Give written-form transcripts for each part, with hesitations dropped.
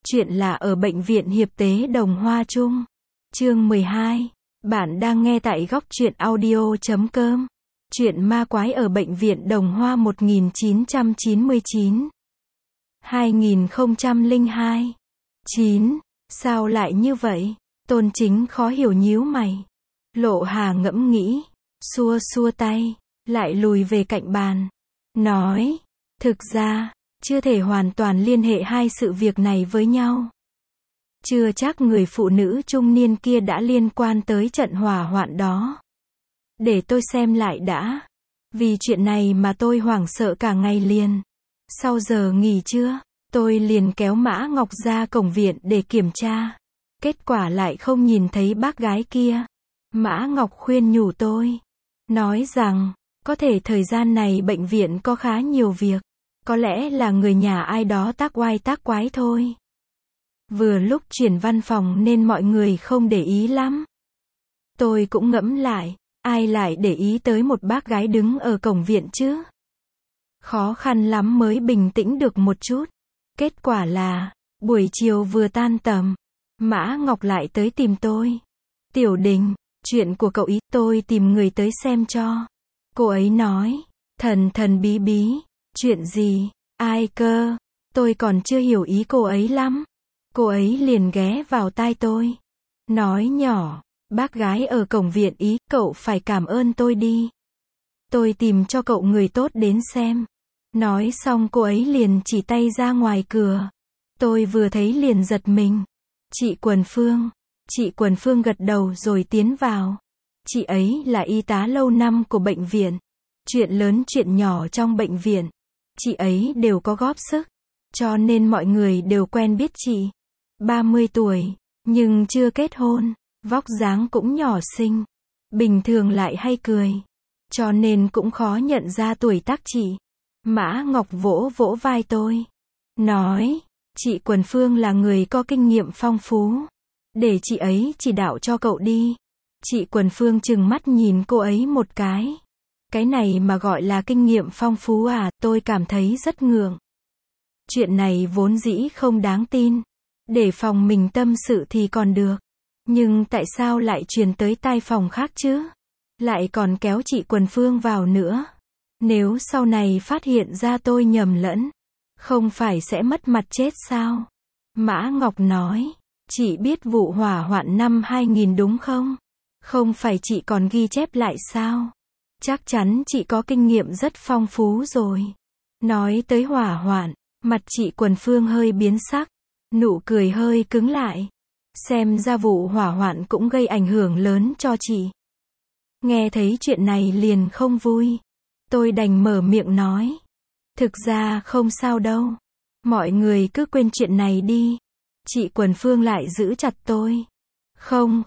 Chuyện là ở Bệnh viện Hiệp Tế Đồng Hoa Trung. Chương 12. Bạn đang nghe tại góc truyện audio.com. Chuyện ma quái ở Bệnh viện Đồng Hoa 1999. 2002. 9. Sao lại như vậy? Tôn Chính khó hiểu nhíu mày. Lộ Hà ngẫm nghĩ, xua xua tay, lại lùi về cạnh bàn. Nói, thực ra, chưa thể hoàn toàn liên hệ hai sự việc này với nhau. Chưa chắc người phụ nữ trung niên kia đã liên quan tới trận hỏa hoạn đó. Để tôi xem lại đã. Vì chuyện này mà tôi hoảng sợ cả ngày liền. Sau giờ nghỉ trưa, tôi liền kéo Mã Ngọc ra cổng viện để kiểm tra. Kết quả lại không nhìn thấy bác gái kia. Mã Ngọc khuyên nhủ tôi. Nói rằng, có thể thời gian này bệnh viện có khá nhiều việc. Có lẽ là người nhà ai đó tác oai tác quái thôi. Vừa lúc chuyển văn phòng nên mọi người không để ý lắm. Tôi cũng ngẫm lại, ai lại để ý tới một bác gái đứng ở cổng viện chứ? Khó khăn lắm mới bình tĩnh được một chút. Kết quả là, buổi chiều vừa tan tầm, Mã Ngọc lại tới tìm tôi. Tiểu Đình, chuyện của cậu ý, tôi tìm người tới xem cho. Cô ấy nói, thần thần bí bí. Chuyện gì? Ai cơ? Tôi còn chưa hiểu ý cô ấy lắm. Cô ấy liền ghé vào tai tôi. Nói nhỏ, bác gái ở cổng viện ý, cậu phải cảm ơn tôi đi. Tôi tìm cho cậu người tốt đến xem. Nói xong cô ấy liền chỉ tay ra ngoài cửa. Tôi vừa thấy liền giật mình. Chị Quần Phương. Chị Quần Phương gật đầu rồi tiến vào. Chị ấy là y tá lâu năm của bệnh viện. Chuyện lớn chuyện nhỏ trong bệnh viện, chị ấy đều có góp sức, cho nên mọi người đều quen biết chị. 30 tuổi, nhưng chưa kết hôn, vóc dáng cũng nhỏ xinh, bình thường lại hay cười, cho nên cũng khó nhận ra tuổi tác chị. Mã Ngọc vỗ vỗ vai tôi, nói, chị Quần Phương là người có kinh nghiệm phong phú, để chị ấy chỉ đạo cho cậu đi. Chị Quần Phương trừng mắt nhìn cô ấy một cái. Cái này mà gọi là kinh nghiệm phong phú à, tôi cảm thấy rất ngượng. Chuyện này vốn dĩ không đáng tin. Để phòng mình tâm sự thì còn được. Nhưng tại sao lại truyền tới tai phòng khác chứ? Lại còn kéo chị Quần Phương vào nữa. Nếu sau này phát hiện ra tôi nhầm lẫn, không phải sẽ mất mặt chết sao? Mã Ngọc nói, chị biết vụ hỏa hoạn năm 2000 đúng không? Không phải chị còn ghi chép lại sao? Chắc chắn chị có kinh nghiệm rất phong phú rồi. Nói tới hỏa hoạn, mặt chị Quần Phương hơi biến sắc, nụ cười hơi cứng lại. Xem ra vụ hỏa hoạn cũng gây ảnh hưởng lớn cho chị. Nghe thấy chuyện này liền không vui. Tôi đành mở miệng nói. Thực ra không sao đâu. Mọi người cứ quên chuyện này đi. Chị Quần Phương lại giữ chặt tôi. Không,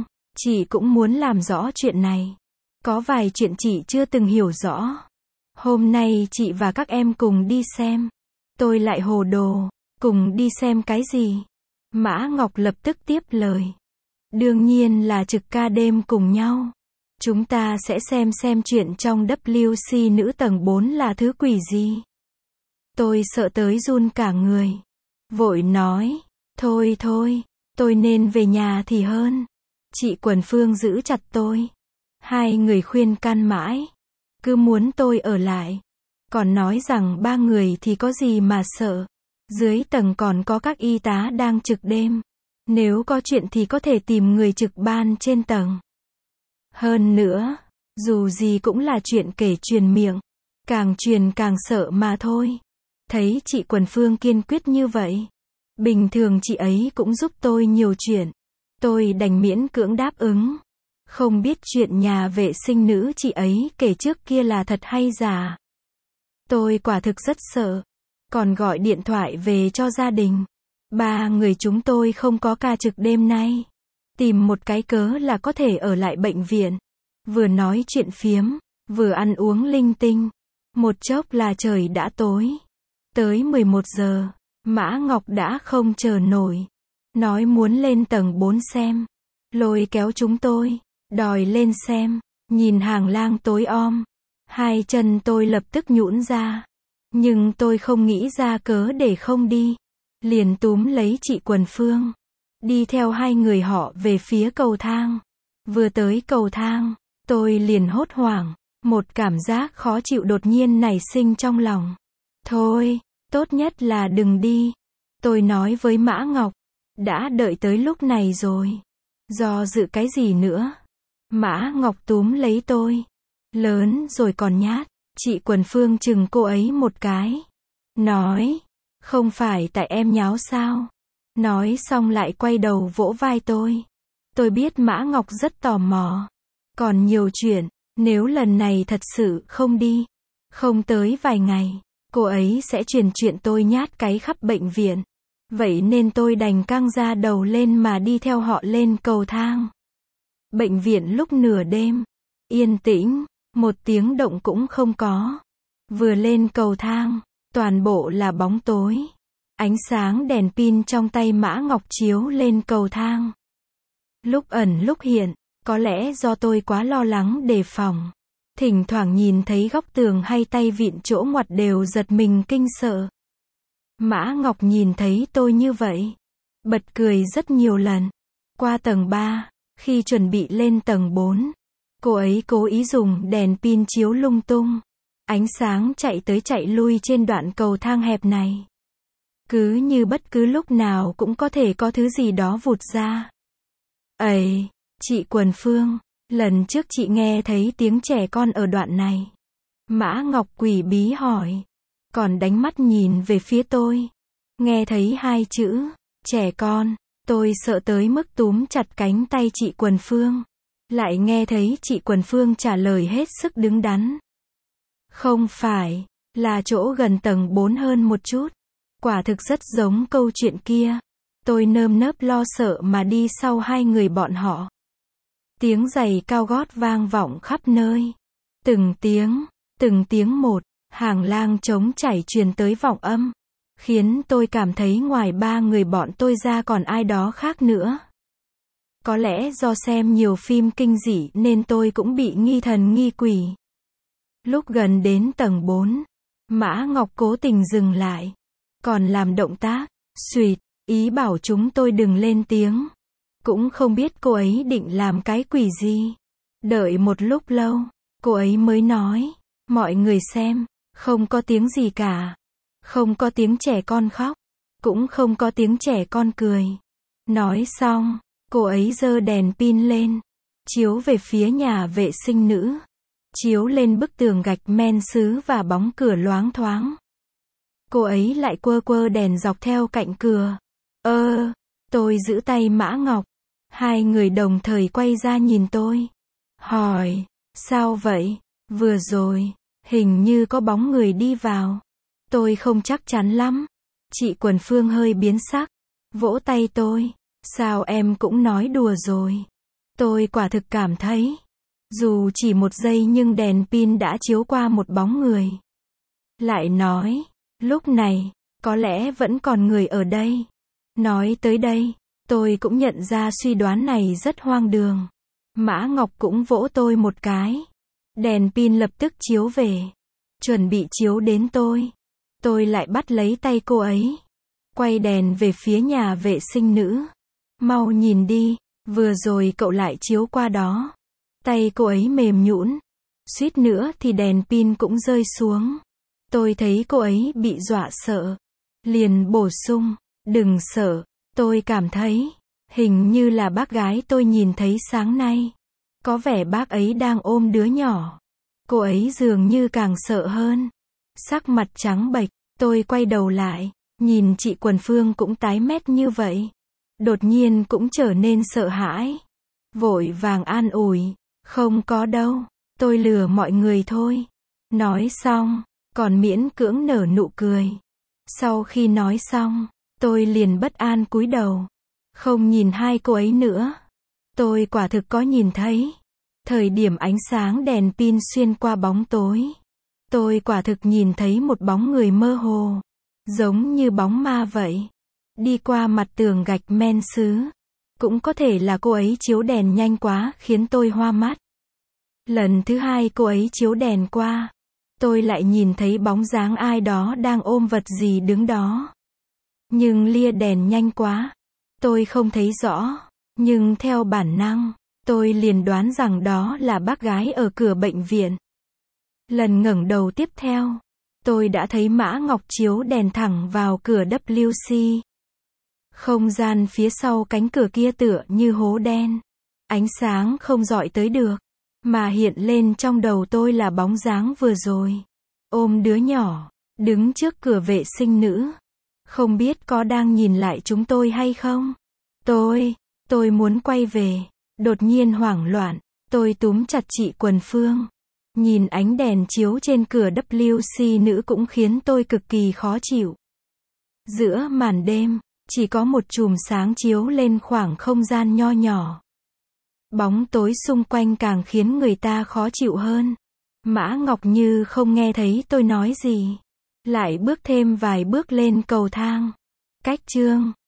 chị cũng muốn làm rõ chuyện này. Có vài chuyện chị chưa từng hiểu rõ. Hôm nay chị và các em cùng đi xem. Tôi lại hồ đồ. Cùng đi xem cái gì? Mã Ngọc lập tức tiếp lời. Đương nhiên là trực ca đêm cùng nhau. Chúng ta sẽ xem chuyện trong WC nữ tầng 4 là thứ quỷ gì. Tôi sợ tới run cả người. Vội nói. Thôi, tôi nên về nhà thì hơn. Chị Quần Phương giữ chặt tôi. Hai người khuyên can mãi. Cứ muốn tôi ở lại. Còn nói rằng 3 người thì có gì mà sợ. Dưới tầng còn có các y tá đang trực đêm. Nếu có chuyện thì có thể tìm người trực ban trên tầng. Hơn nữa, dù gì cũng là chuyện kể truyền miệng. Càng truyền càng sợ mà thôi. Thấy chị Quần Phương kiên quyết như vậy. Bình thường chị ấy cũng giúp tôi nhiều chuyện. Tôi đành miễn cưỡng đáp ứng. Không biết chuyện nhà vệ sinh nữ chị ấy kể trước kia là thật hay giả. Tôi quả thực rất sợ. Còn gọi điện thoại về cho gia đình. 3 người chúng tôi không có ca trực đêm nay. Tìm một cái cớ là có thể ở lại bệnh viện. Vừa nói chuyện phiếm, vừa ăn uống linh tinh. Một chốc là trời đã tối. Tới 11 giờ, Mã Ngọc đã không chờ nổi. Nói muốn lên tầng 4 xem. Lôi kéo chúng tôi. Đòi lên xem. Nhìn hàng lang tối om. Hai chân tôi lập tức nhũn ra. Nhưng tôi không nghĩ ra cớ để không đi. liền túm lấy chị Quần Phương, đi theo hai người họ về phía cầu thang. Vừa tới cầu thang, tôi liền hốt hoảng, một cảm giác khó chịu đột nhiên nảy sinh trong lòng. Thôi, tốt nhất là đừng đi. Tôi nói với Mã Ngọc, đã đợi tới lúc này rồi. Do dự cái gì nữa? Mã Ngọc túm lấy tôi. Lớn rồi còn nhát. Chị Quần Phương chừng cô ấy một cái. Nói, không phải tại em nháo sao? Nói xong lại quay đầu vỗ vai tôi. Tôi biết Mã Ngọc rất tò mò. Còn nhiều chuyện, nếu lần này thật sự không đi, không tới vài ngày, cô ấy sẽ truyền chuyện tôi nhát cái khắp bệnh viện. Vậy nên tôi đành căng ra đầu lên mà đi theo họ lên cầu thang. Bệnh viện lúc nửa đêm, yên tĩnh, một tiếng động cũng không có. Vừa lên cầu thang, toàn bộ là bóng tối. Ánh sáng đèn pin trong tay Mã Ngọc chiếu lên cầu thang. Lúc ẩn lúc hiện, có lẽ do tôi quá lo lắng đề phòng. Thỉnh thoảng nhìn thấy góc tường hay tay vịn chỗ ngoặt đều giật mình kinh sợ. Mã Ngọc nhìn thấy tôi như vậy, bật cười rất nhiều lần. Qua tầng 3, khi chuẩn bị lên tầng 4, cô ấy cố ý dùng đèn pin chiếu lung tung. Ánh sáng chạy tới chạy lui trên đoạn cầu thang hẹp này. Cứ như bất cứ lúc nào cũng có thể có thứ gì đó vụt ra. Ấy, chị Quần Phương, lần trước chị nghe thấy tiếng trẻ con ở đoạn này. Mã Ngọc quỷ bí hỏi, còn đánh mắt nhìn về phía tôi. Nghe thấy hai chữ, trẻ con, tôi sợ tới mức túm chặt cánh tay chị Quần Phương. Lại nghe thấy chị Quần Phương trả lời hết sức đứng đắn. Không phải, là chỗ gần tầng 4 hơn một chút. Quả thực rất giống câu chuyện kia. Tôi nơm nớp lo sợ mà đi sau hai người bọn họ. Tiếng giày cao gót vang vọng khắp nơi. Từng tiếng một, hàng lang trống chảy truyền tới vọng âm. Khiến tôi cảm thấy ngoài ba người bọn tôi ra còn ai đó khác nữa. Có lẽ do xem nhiều phim kinh dị nên tôi cũng bị nghi thần nghi quỷ. Lúc gần đến tầng 4, Mã Ngọc cố tình dừng lại. Còn làm động tác, xuỵt, ý bảo chúng tôi đừng lên tiếng. Cũng không biết cô ấy định làm cái quỷ gì. Đợi một lúc lâu, cô ấy mới nói, mọi người xem, không có tiếng gì cả. Không có tiếng trẻ con khóc, cũng không có tiếng trẻ con cười. Nói xong, cô ấy giơ đèn pin lên, chiếu về phía nhà vệ sinh nữ. Chiếu lên bức tường gạch men sứ và bóng cửa loáng thoáng. Cô ấy lại quơ quơ đèn dọc theo cạnh cửa. Tôi giữ tay Mã Ngọc. Hai người đồng thời quay ra nhìn tôi. Hỏi, sao vậy? Vừa rồi, hình như có bóng người đi vào. Tôi không chắc chắn lắm. Chị Quần Phương hơi biến sắc. Vỗ tay tôi. Sao em cũng nói đùa rồi. Tôi quả thực cảm thấy. Dù chỉ một giây nhưng đèn pin đã chiếu qua một bóng người. Lại nói, lúc này, có lẽ vẫn còn người ở đây. Nói tới đây, tôi cũng nhận ra suy đoán này rất hoang đường. Mã Ngọc cũng vỗ tôi một cái. Đèn pin lập tức chiếu về. Chuẩn bị chiếu đến tôi. Tôi lại bắt lấy tay cô ấy. Quay đèn về phía nhà vệ sinh nữ. Mau nhìn đi, vừa rồi cậu lại chiếu qua đó. Tay cô ấy mềm nhũn. Suýt nữa thì đèn pin cũng rơi xuống. Tôi thấy cô ấy bị dọa sợ. Liền bổ sung, đừng sợ, tôi cảm thấy, hình như là bác gái tôi nhìn thấy sáng nay. Có vẻ bác ấy đang ôm đứa nhỏ. Cô ấy dường như càng sợ hơn. Sắc mặt trắng bệch, tôi quay đầu lại, nhìn chị Quần Phương cũng tái mét như vậy. Đột nhiên cũng trở nên sợ hãi. Vội vàng an ủi, không có đâu, tôi lừa mọi người thôi. Nói xong, còn miễn cưỡng nở nụ cười. Sau khi nói xong, tôi liền bất an cúi đầu. Không nhìn hai cô ấy nữa. Tôi quả thực có nhìn thấy. Thời điểm ánh sáng đèn pin xuyên qua bóng tối. Tôi quả thực nhìn thấy một bóng người mơ hồ. Giống như bóng ma vậy. Đi qua mặt tường gạch men sứ. Cũng có thể là cô ấy chiếu đèn nhanh quá khiến tôi hoa mắt. Lần thứ hai cô ấy chiếu đèn qua. Tôi lại nhìn thấy bóng dáng ai đó đang ôm vật gì đứng đó. Nhưng lia đèn nhanh quá. Tôi không thấy rõ. Nhưng theo bản năng, tôi liền đoán rằng đó là bác gái ở cửa bệnh viện. Lần ngẩng đầu tiếp theo, tôi đã thấy Mã Ngọc chiếu đèn thẳng vào cửa WC. Không gian phía sau cánh cửa kia tựa như hố đen. Ánh sáng không dọi tới được. Mà hiện lên trong đầu tôi là bóng dáng vừa rồi. Ôm đứa nhỏ, đứng trước cửa vệ sinh nữ. Không biết có đang nhìn lại chúng tôi hay không? Tôi muốn quay về. Đột nhiên hoảng loạn, tôi túm chặt chị Quần Phương. Nhìn ánh đèn chiếu trên cửa WC nữ cũng khiến tôi cực kỳ khó chịu. Giữa màn đêm, chỉ có một chùm sáng chiếu lên khoảng không gian nho nhỏ. Bóng tối xung quanh càng khiến người ta khó chịu hơn. Mã Ngọc như không nghe thấy tôi nói gì. Lại bước thêm vài bước lên cầu thang. Cách chương